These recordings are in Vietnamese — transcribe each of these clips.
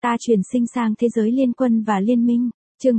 Ta chuyển sinh sang thế giới liên quân và liên minh. Chương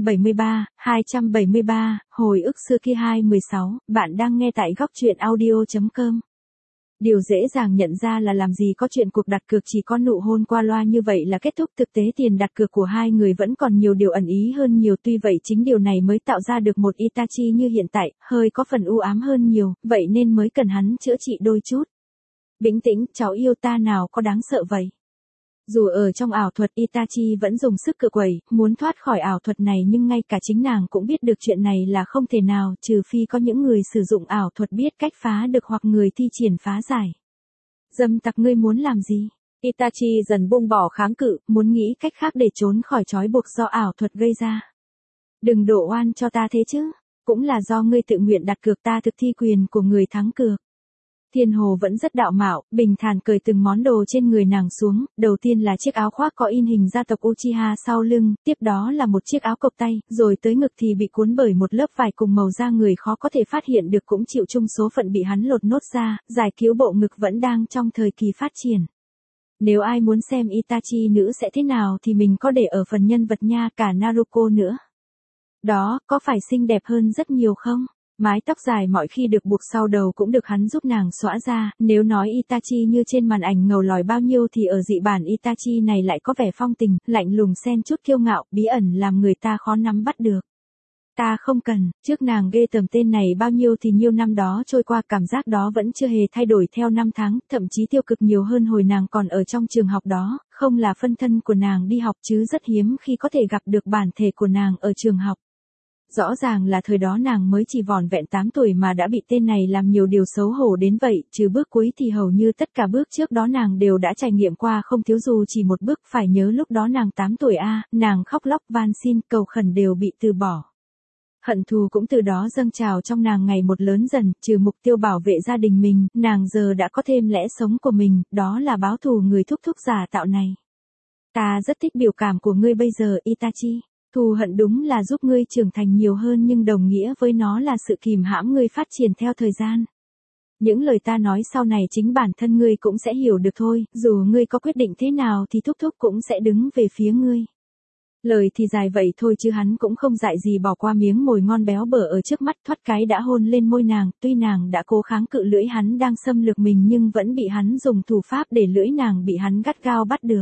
273, hồi ức xưa kia 216, bạn đang nghe tại góc truyện audio.com. Điều dễ dàng nhận ra là làm gì có chuyện cuộc đặt cược chỉ có nụ hôn qua loa như vậy là kết thúc, thực tế tiền đặt cược của hai người vẫn còn nhiều điều ẩn ý hơn nhiều, tuy vậy chính điều này mới tạo ra được một Itachi như hiện tại, hơi có phần u ám hơn nhiều, vậy nên mới cần hắn chữa trị đôi chút. Bình tĩnh, cháu yêu ta nào có đáng sợ vậy. Dù ở trong ảo thuật Itachi vẫn dùng sức cựa quẩy, muốn thoát khỏi ảo thuật này nhưng ngay cả chính nàng cũng biết được chuyện này là không thể nào, trừ phi có những người sử dụng ảo thuật biết cách phá được hoặc người thi triển phá giải. Dâm tặc, ngươi muốn làm gì? Itachi dần buông bỏ kháng cự, muốn nghĩ cách khác để trốn khỏi trói buộc do ảo thuật gây ra. Đừng đổ oan cho ta thế chứ, cũng là do ngươi tự nguyện đặt cược, ta thực thi quyền của người thắng cược. Thiên Hồ vẫn rất đạo mạo, bình thản cởi từng món đồ trên người nàng xuống, đầu tiên là chiếc áo khoác có in hình gia tộc Uchiha sau lưng, tiếp đó là một chiếc áo cộc tay, rồi tới ngực thì bị cuốn bởi một lớp vải cùng màu da người khó có thể phát hiện được, cũng chịu chung số phận bị hắn lột nốt ra, giải cứu bộ ngực vẫn đang trong thời kỳ phát triển. Nếu ai muốn xem Itachi nữ sẽ thế nào thì mình có để ở phần nhân vật nha, cả Naruko nữa. Đó, có phải xinh đẹp hơn rất nhiều không? Mái tóc dài mọi khi được buộc sau đầu cũng được hắn giúp nàng xõa ra, nếu nói Itachi như trên màn ảnh ngầu lòi bao nhiêu thì ở dị bản Itachi này lại có vẻ phong tình, lạnh lùng xen chút kiêu ngạo, bí ẩn làm người ta khó nắm bắt được. Ta không cần, trước nàng ghê tởm tên này bao nhiêu thì nhiêu năm đó trôi qua, cảm giác đó vẫn chưa hề thay đổi theo năm tháng, thậm chí tiêu cực nhiều hơn hồi nàng còn ở trong trường học đó, không là phân thân của nàng đi học chứ rất hiếm khi có thể gặp được bản thể của nàng ở trường học. Rõ ràng là thời đó nàng mới chỉ vỏn vẹn 8 tuổi mà đã bị tên này làm nhiều điều xấu hổ đến vậy, trừ bước cuối thì hầu như tất cả bước trước đó nàng đều đã trải nghiệm qua không thiếu, dù chỉ một bước. Phải nhớ lúc đó nàng 8 tuổi nàng khóc lóc van xin cầu khẩn đều bị từ bỏ. Hận thù cũng từ đó dâng trào trong nàng ngày một lớn dần, trừ mục tiêu bảo vệ gia đình mình, nàng giờ đã có thêm lẽ sống của mình, đó là báo thù người thúc thúc giả tạo này. Ta rất thích biểu cảm của ngươi bây giờ, Itachi. Thù hận đúng là giúp ngươi trưởng thành nhiều hơn nhưng đồng nghĩa với nó là sự kìm hãm ngươi phát triển theo thời gian. Những lời ta nói sau này chính bản thân ngươi cũng sẽ hiểu được thôi, dù ngươi có quyết định thế nào thì thúc thúc cũng sẽ đứng về phía ngươi. Lời thì dài vậy thôi chứ hắn cũng không dại gì bỏ qua miếng mồi ngon béo bở ở trước mắt, thoát cái đã hôn lên môi nàng, tuy nàng đã cố kháng cự lưỡi hắn đang xâm lược mình nhưng vẫn bị hắn dùng thủ pháp để lưỡi nàng bị hắn gắt gao bắt được.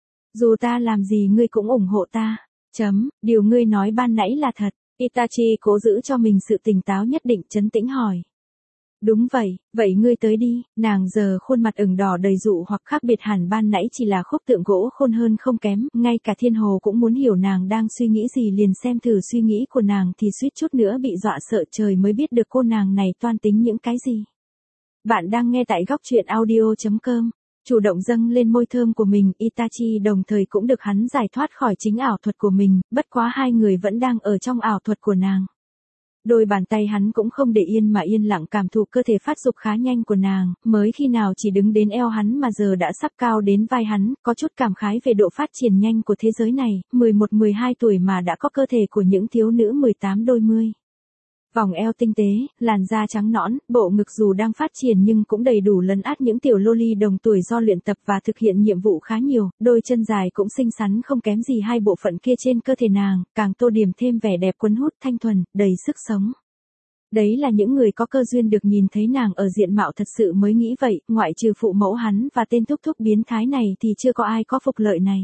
Dù ta làm gì ngươi cũng ủng hộ ta. Điều ngươi nói ban nãy là thật. Itachi cố giữ cho mình sự tỉnh táo nhất định, trấn tĩnh hỏi. Đúng vậy, vậy ngươi tới đi. Nàng giờ khuôn mặt ửng đỏ đầy dụ hoặc, khác biệt hẳn ban nãy chỉ là khúc tượng gỗ khôn hơn không kém, ngay cả Thiên Hồ cũng muốn hiểu nàng đang suy nghĩ gì, liền xem thử suy nghĩ của nàng thì suýt chút nữa bị dọa sợ, trời mới biết được cô nàng này toan tính những cái gì. Bạn đang nghe tại góc truyện audio.com. Chủ động dâng lên môi thơm của mình, Itachi đồng thời cũng được hắn giải thoát khỏi chính ảo thuật của mình, bất quá hai người vẫn đang ở trong ảo thuật của nàng. Đôi bàn tay hắn cũng không để yên mà yên lặng cảm thụ cơ thể phát dục khá nhanh của nàng, mới khi nào chỉ đứng đến eo hắn mà giờ đã sắp cao đến vai hắn, có chút cảm khái về độ phát triển nhanh của thế giới này, 11-12 tuổi mà đã có cơ thể của những thiếu nữ 18 đôi mươi. Vòng eo tinh tế, làn da trắng nõn, bộ ngực dù đang phát triển nhưng cũng đầy đủ lấn át những tiểu loli đồng tuổi do luyện tập và thực hiện nhiệm vụ khá nhiều, đôi chân dài cũng xinh xắn không kém gì hai bộ phận kia trên cơ thể nàng, càng tô điểm thêm vẻ đẹp cuốn hút thanh thuần, đầy sức sống. Đấy là những người có cơ duyên được nhìn thấy nàng ở diện mạo thật sự mới nghĩ vậy, ngoại trừ phụ mẫu hắn và tên thúc thúc biến thái này thì chưa có ai có phục lợi này.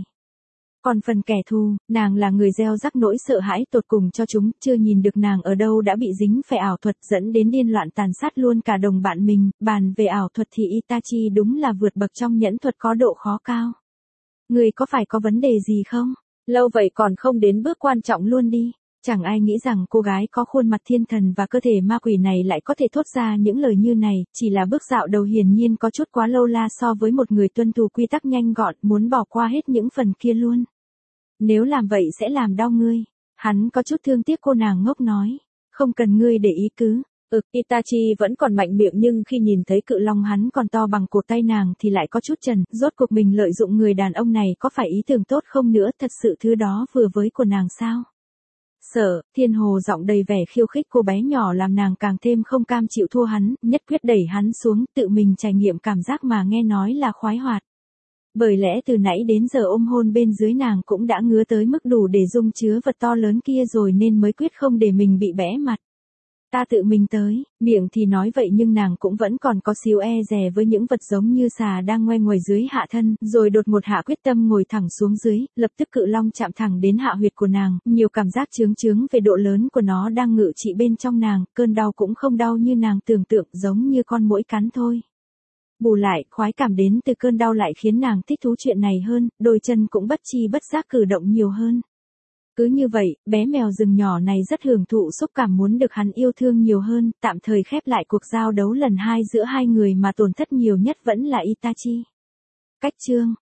Còn phần kẻ thù, nàng là người gieo rắc nỗi sợ hãi tột cùng cho chúng, chưa nhìn được nàng ở đâu đã bị dính phải ảo thuật dẫn đến điên loạn tàn sát luôn cả đồng bạn mình, bàn về ảo thuật thì Itachi đúng là vượt bậc trong nhẫn thuật có độ khó cao. Người có phải có vấn đề gì không? Lâu vậy còn không đến bước quan trọng luôn đi. Chẳng ai nghĩ rằng cô gái có khuôn mặt thiên thần và cơ thể ma quỷ này lại có thể thốt ra những lời như này, chỉ là bước dạo đầu hiển nhiên có chút quá lâu la so với một người tuân thủ quy tắc nhanh gọn, muốn bỏ qua hết những phần kia luôn. Nếu làm vậy sẽ làm đau ngươi. Hắn có chút thương tiếc cô nàng ngốc nói. Không cần ngươi để ý cứ. Itachi vẫn còn mạnh miệng nhưng khi nhìn thấy cự long hắn còn to bằng cột tay nàng thì lại có chút chần, rốt cuộc mình lợi dụng người đàn ông này có phải ý tưởng tốt không nữa, thật sự thứ đó vừa với của nàng sao? Sợ, Thiên Hồ giọng đầy vẻ khiêu khích cô bé nhỏ làm nàng càng thêm không cam chịu thua hắn, nhất quyết đẩy hắn xuống, tự mình trải nghiệm cảm giác mà nghe nói là khoái hoạt. Bởi lẽ từ nãy đến giờ ôm hôn bên dưới nàng cũng đã ngứa tới mức đủ để dung chứa vật to lớn kia rồi nên mới quyết không để mình bị bẽ mặt. Ta tự mình tới, miệng thì nói vậy nhưng nàng cũng vẫn còn có xíu e dè với những vật giống như xà đang ngoe nguẩy dưới hạ thân, rồi đột một hạ quyết tâm ngồi thẳng xuống dưới, lập tức cự long chạm thẳng đến hạ huyệt của nàng, nhiều cảm giác chướng chướng về độ lớn của nó đang ngự trị bên trong nàng, cơn đau cũng không đau như nàng tưởng tượng, giống như con muỗi cắn thôi. Bù lại, khoái cảm đến từ cơn đau lại khiến nàng thích thú chuyện này hơn, đôi chân cũng bất chi bất giác cử động nhiều hơn. Cứ như vậy, bé mèo rừng nhỏ này rất hưởng thụ xúc cảm muốn được hắn yêu thương nhiều hơn, tạm thời khép lại cuộc giao đấu lần 2 giữa hai người mà tổn thất nhiều nhất vẫn là Itachi. Cách chương